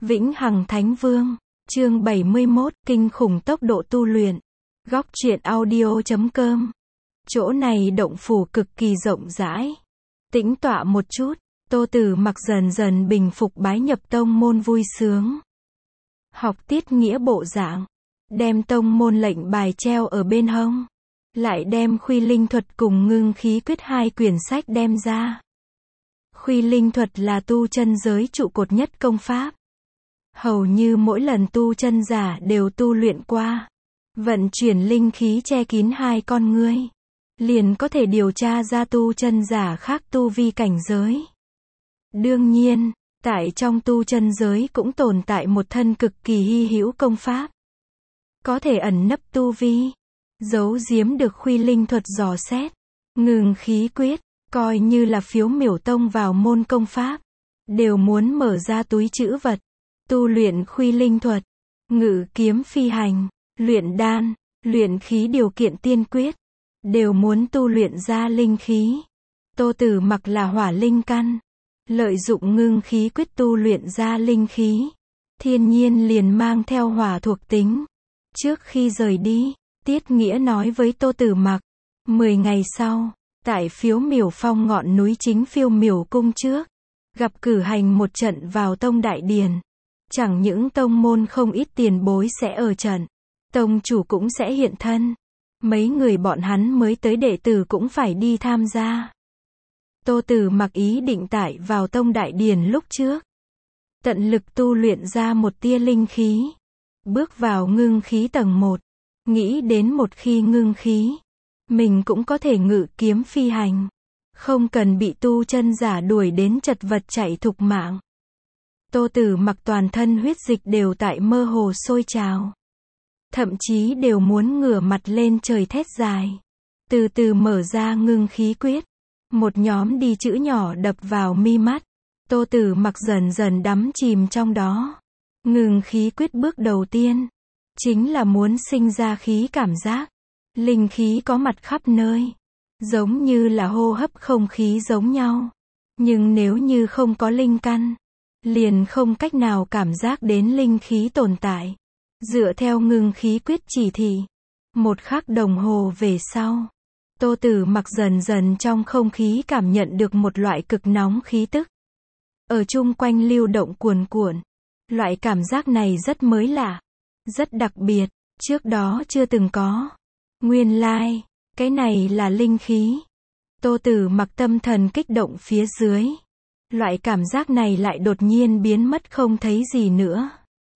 Vĩnh Hằng Thánh Vương, chương 71, kinh khủng tốc độ tu luyện. Góc truyện audio.com. Chỗ này động phủ cực kỳ rộng rãi. Tĩnh tọa một chút, Tô Tử Mặc dần dần bình phục bái nhập tông môn vui sướng. Học tiết nghĩa bộ dạng, đem tông môn lệnh bài treo ở bên hông. Lại đem Khuy Linh Thuật cùng Ngưng Khí Quyết hai quyển sách đem ra. Khuy Linh Thuật là tu chân giới trụ cột nhất công pháp. Hầu như mỗi lần tu chân giả đều tu luyện qua. Vận chuyển linh khí che kín hai con ngươi. Liền có thể điều tra ra tu chân giả khác tu vi cảnh giới. Đương nhiên, tại trong tu chân giới cũng tồn tại một thân cực kỳ hy hữu công pháp. Có thể ẩn nấp tu vi, giấu giếm được Khuy Linh Thuật dò xét. Ngưng Khí Quyết, coi như là phiếu miểu tông vào môn công pháp. Đều muốn mở ra túi trữ vật. Tu luyện Khuy Linh Thuật, ngự kiếm phi hành, luyện đan, luyện khí điều kiện tiên quyết. Đều muốn tu luyện ra linh khí. Tô Tử Mặc là hỏa linh căn. Lợi dụng Ngưng Khí Quyết tu luyện ra linh khí. Thiên nhiên liền mang theo hỏa thuộc tính. Trước khi rời đi, Tiết Nghĩa nói với Tô Tử Mặc. 10 ngày sau, tại phiếu miểu phong ngọn núi chính phiêu miểu cung trước, gặp cử hành một trận vào tông đại điển. Chẳng những tông môn không ít tiền bối sẽ ở trận, tông chủ cũng sẽ hiện thân. Mấy người bọn hắn mới tới đệ tử cũng phải đi tham gia. Tô Tử Mặc ý định tại vào tông đại điển lúc trước, tận lực tu luyện ra một tia linh khí. Bước vào ngưng khí tầng 1, nghĩ đến một khi ngưng khí, mình cũng có thể ngự kiếm phi hành. Không cần bị tu chân giả đuổi đến chật vật chạy thục mạng. Tô Tử Mặc toàn thân huyết dịch đều tại mơ hồ sôi trào. Thậm chí đều muốn ngửa mặt lên trời thét dài. Từ từ mở ra Ngưng Khí Quyết. Một nhóm đi chữ nhỏ đập vào mi mắt. Tô Tử Mặc dần dần đắm chìm trong đó. Ngưng Khí Quyết bước đầu tiên chính là muốn sinh ra khí cảm giác. Linh khí có mặt khắp nơi, giống như là hô hấp không khí giống nhau. Nhưng nếu như không có linh căn, liền không cách nào cảm giác đến linh khí tồn tại. Dựa theo Ngưng Khí Quyết chỉ thị, 1 khắc đồng hồ về sau, Tô Tử Mặc dần dần trong không khí cảm nhận được một loại cực nóng khí tức. Ở chung quanh lưu động cuồn cuộn. Loại cảm giác này rất mới lạ, rất đặc biệt, trước đó chưa từng có. Nguyên lai, cái này là linh khí. Tô Tử Mặc tâm thần kích động phía dưới. Loại cảm giác này lại đột nhiên biến mất không thấy gì nữa.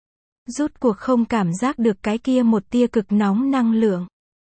Rút cuộc không cảm giác được cái kia một tia cực nóng năng lượng.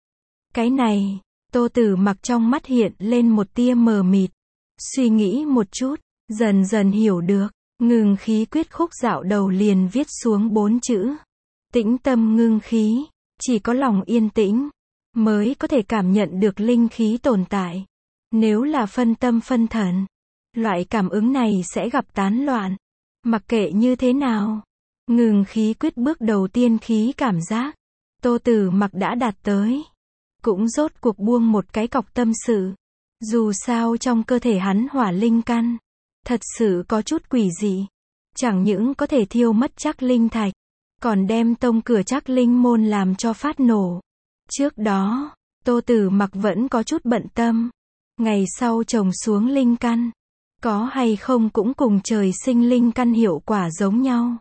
Cái này, Tô Tử Mặc trong mắt hiện lên một tia mờ mịt. Suy nghĩ một chút, dần dần hiểu được. Ngưng Khí Quyết khúc dạo đầu liền viết xuống 4 chữ. Tĩnh tâm ngưng khí, chỉ có lòng yên tĩnh, mới có thể cảm nhận được linh khí tồn tại. Nếu là phân tâm phân thần, loại cảm ứng này sẽ gặp tán loạn. Mặc kệ như thế nào, Ngưng Khí Quyết bước đầu tiên khí cảm giác, Tô Tử Mặc đã đạt tới. Cũng rốt cuộc buông một cái cọc tâm sự. Dù sao trong cơ thể hắn hỏa linh căn, thật sự có chút quỷ dị. Chẳng những có thể thiêu mất Trác Linh Thạch, còn đem tông cửa Trác Linh môn làm cho phát nổ. Trước đó, Tô Tử Mặc vẫn có chút bận tâm. Ngày sau trồng xuống linh căn, có hay không cũng cùng trời sinh linh căn hiệu quả giống nhau.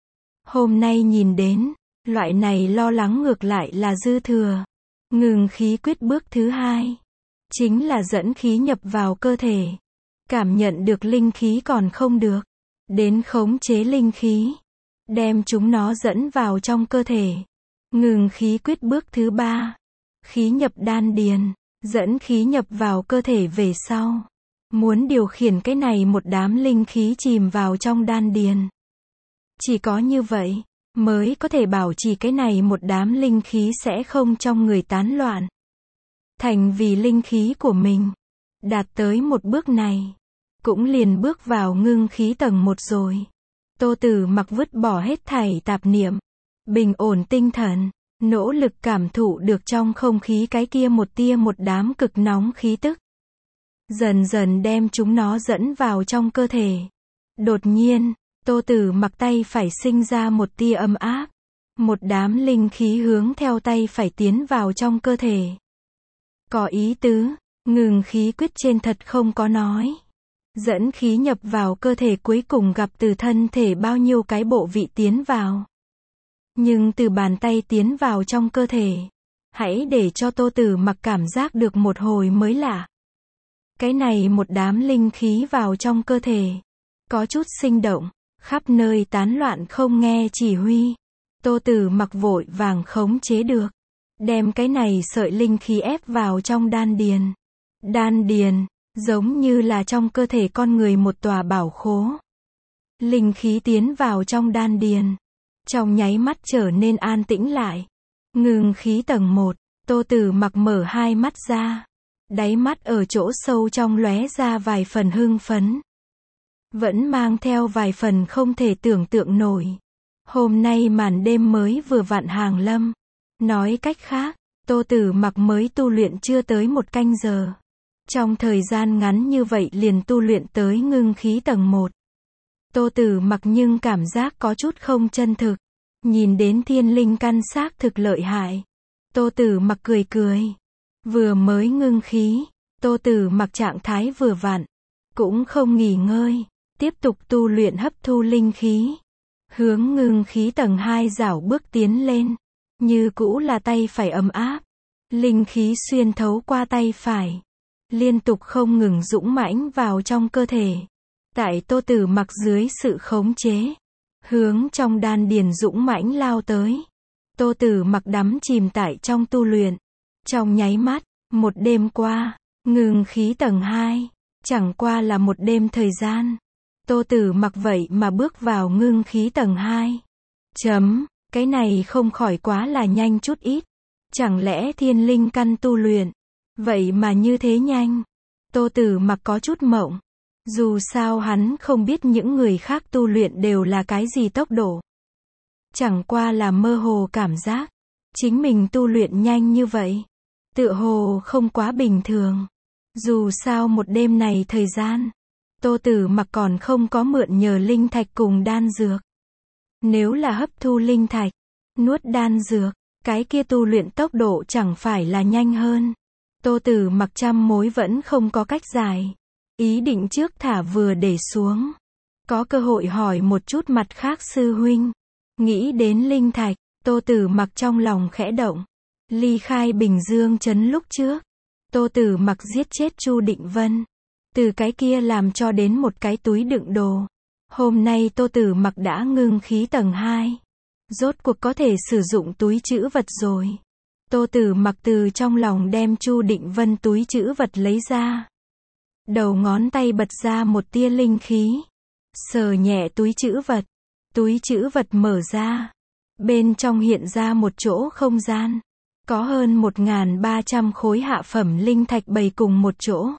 Hôm nay nhìn đến, loại này lo lắng ngược lại là dư thừa. Ngưng Khí Quyết bước thứ 2, chính là dẫn khí nhập vào cơ thể. Cảm nhận được linh khí còn không được, đến khống chế linh khí, đem chúng nó dẫn vào trong cơ thể. Ngưng Khí Quyết bước thứ 3, khí nhập đan điền, dẫn khí nhập vào cơ thể về sau. Muốn điều khiển cái này một đám linh khí chìm vào trong đan điền. Chỉ có như vậy, mới có thể bảo trì cái này một đám linh khí sẽ không trong người tán loạn. Thành vì linh khí của mình. Đạt tới một bước này, cũng liền bước vào ngưng khí tầng 1 rồi. Tô Tử Mặc vứt bỏ hết thảy tạp niệm, bình ổn tinh thần, nỗ lực cảm thụ được trong không khí cái kia một tia một đám cực nóng khí tức. Dần dần đem chúng nó dẫn vào trong cơ thể. Đột nhiên, Tô Tử Mặc tay phải sinh ra một tia ấm áp. Một đám linh khí hướng theo tay phải tiến vào trong cơ thể. Có ý tứ, ngừng khí quyết trên thật không có nói. Dẫn khí nhập vào cơ thể cuối cùng gặp từ thân thể bao nhiêu cái bộ vị tiến vào. Nhưng từ bàn tay tiến vào trong cơ thể. Hãy để cho Tô Tử Mặc cảm giác được một hồi mới lạ. Cái này một đám linh khí vào trong cơ thể. Có chút sinh động, khắp nơi tán loạn không nghe chỉ huy. Tô Tử Mặc vội vàng khống chế được. Đem cái này sợi linh khí ép vào trong đan điền. Đan điền, giống như là trong cơ thể con người một tòa bảo khố. Linh khí tiến vào trong đan điền. Trong nháy mắt trở nên an tĩnh lại. Ngừng khí tầng 1, Tô Tử Mặc mở hai mắt ra. Đáy mắt ở chỗ sâu trong lóe ra vài phần hưng phấn. Vẫn mang theo vài phần không thể tưởng tượng nổi. Hôm nay màn đêm mới vừa vặn hàng lâm. Nói cách khác, Tô Tử Mặc mới tu luyện chưa tới 1 canh giờ. Trong thời gian ngắn như vậy liền tu luyện tới ngưng khí tầng 1. Tô Tử Mặc nhưng cảm giác có chút không chân thực. Nhìn đến thiên linh căn xác thực lợi hại. Tô Tử Mặc cười cười. Vừa mới ngưng khí, Tô Tử Mặc trạng thái vừa vặn. Cũng không nghỉ ngơi. Tiếp tục tu luyện hấp thu linh khí. Hướng ngưng khí tầng 2 rảo bước tiến lên. Như cũ là tay phải ấm áp. Linh khí xuyên thấu qua tay phải. Liên tục không ngừng dũng mãnh vào trong cơ thể. Tại Tô Tử Mặc dưới sự khống chế. Hướng trong đan điền dũng mãnh lao tới. Tô Tử Mặc đắm chìm tại trong tu luyện. Trong nháy mắt, một đêm qua, ngưng khí tầng 2. Chẳng qua là một đêm thời gian. Tô Tử Mặc vậy mà bước vào ngưng khí tầng 2. Cái này không khỏi quá là nhanh chút ít. Chẳng lẽ thiên linh căn tu luyện, vậy mà như thế nhanh? Tô Tử Mặc có chút mộng. Dù sao hắn không biết những người khác tu luyện đều là cái gì tốc độ. Chẳng qua là mơ hồ cảm giác. Chính mình tu luyện nhanh như vậy. Tựa hồ không quá bình thường. Dù sao một đêm này thời gian. Tô Tử Mặc còn không có mượn nhờ linh thạch cùng đan dược. Nếu là hấp thu linh thạch, nuốt đan dược, cái kia tu luyện tốc độ chẳng phải là nhanh hơn. Tô Tử Mặc trăm mối vẫn không có cách giải. Ý định trước thả vừa để xuống. Có cơ hội hỏi một chút mặt khác sư huynh. Nghĩ đến linh thạch, Tô Tử Mặc trong lòng khẽ động. Ly khai Bình Dương trấn lúc trước. Tô Tử Mặc giết chết Chu Định Vân. Từ cái kia làm cho đến một cái túi đựng đồ. Hôm nay Tô Tử Mặc đã ngưng khí tầng 2. Rốt cuộc có thể sử dụng túi trữ vật rồi. Tô Tử Mặc từ trong lòng đem Chu Định Vân túi trữ vật lấy ra. Đầu ngón tay bật ra một tia linh khí. Sờ nhẹ túi trữ vật. Túi trữ vật mở ra. Bên trong hiện ra một chỗ không gian. Có hơn 1.300 khối hạ phẩm linh thạch bày cùng một chỗ.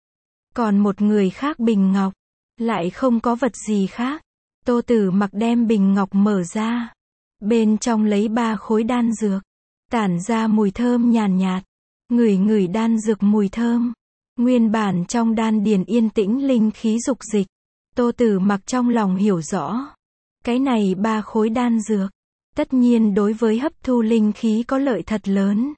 Còn một người khác bình ngọc. Lại không có vật gì khác. Tô Tử Mặc đem bình ngọc mở ra. Bên trong lấy 3 khối đan dược. Tản ra mùi thơm nhàn nhạt. Ngửi ngửi đan dược mùi thơm. Nguyên bản trong đan điền yên tĩnh linh khí dục dịch. Tô Tử Mặc trong lòng hiểu rõ. Cái này 3 khối đan dược. Tất nhiên đối với hấp thu linh khí có lợi thật lớn.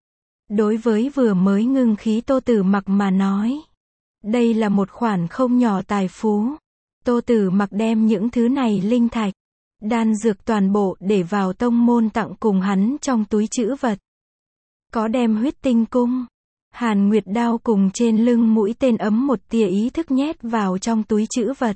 Đối với vừa mới ngưng khí Tô Tử Mặc mà nói. Đây là một khoản không nhỏ tài phú. Tô Tử Mặc đem những thứ này linh thạch, đan dược toàn bộ để vào tông môn tặng cùng hắn trong túi trữ vật. Có đem huyết tinh cung, Hàn Nguyệt đao cùng trên lưng mũi tên ấm một tia ý thức nhét vào trong túi trữ vật.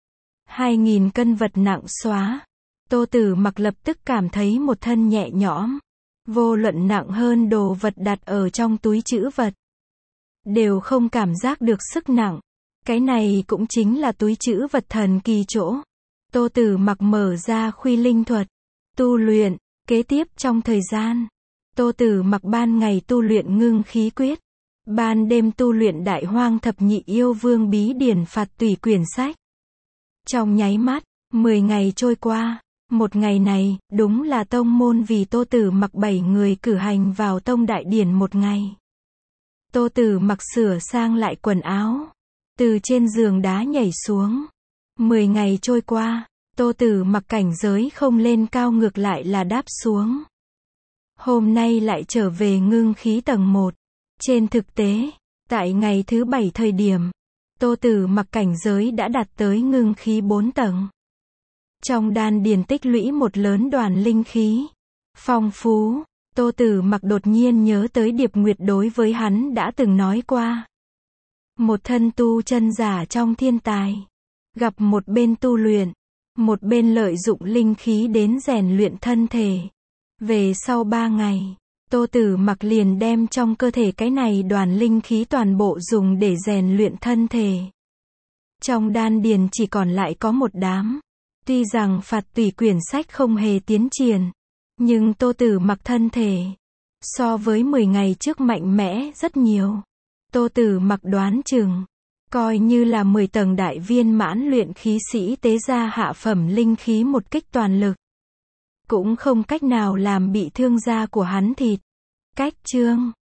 2.000 cân vật nặng xóa. Tô Tử Mặc lập tức cảm thấy một thân nhẹ nhõm. Vô luận nặng hơn đồ vật đặt ở trong túi trữ vật. Đều không cảm giác được sức nặng. Cái này cũng chính là túi trữ vật thần kỳ chỗ. Tô Tử Mặc mở ra khuy linh thuật. Tu luyện. Kế tiếp trong thời gian. Tô Tử Mặc ban ngày tu luyện ngưng khí quyết. Ban đêm tu luyện đại hoang thập nhị yêu vương bí điển phạt tùy quyển sách. Trong nháy mắt, 10 ngày trôi qua. Một ngày này, đúng là tông môn vì Tô Tử Mặc 7 người cử hành vào tông đại điển một ngày. Tô Tử Mặc sửa sang lại quần áo. Từ trên giường đá nhảy xuống. 10 ngày trôi qua. Tô Tử Mặc cảnh giới không lên cao ngược lại là đáp xuống. Hôm nay lại trở về ngưng khí tầng 1. Trên thực tế, tại ngày thứ 7 thời điểm, Tô Tử Mặc cảnh giới đã đạt tới ngưng khí 4 tầng. Trong đan điền tích lũy một lớn đoàn linh khí phong phú, Tô Tử Mặc đột nhiên nhớ tới Điệp Nguyệt đối với hắn đã từng nói qua. Một thân tu chân giả trong thiên tài, gặp một bên tu luyện, một bên lợi dụng linh khí đến rèn luyện thân thể. Về sau 3 ngày, Tô Tử Mặc liền đem trong cơ thể cái này đoàn linh khí toàn bộ dùng để rèn luyện thân thể. Trong đan điền chỉ còn lại có một đám. Tuy rằng phạt tùy quyển sách không hề tiến triển, nhưng Tô Tử Mặc thân thể so với 10 ngày trước mạnh mẽ rất nhiều. Tô Tử Mặc đoán chừng, coi như là 10 tầng đại viên mãn luyện khí sĩ tế ra hạ phẩm linh khí một kích toàn lực, cũng không cách nào làm bị thương da của hắn thịt. Cách chương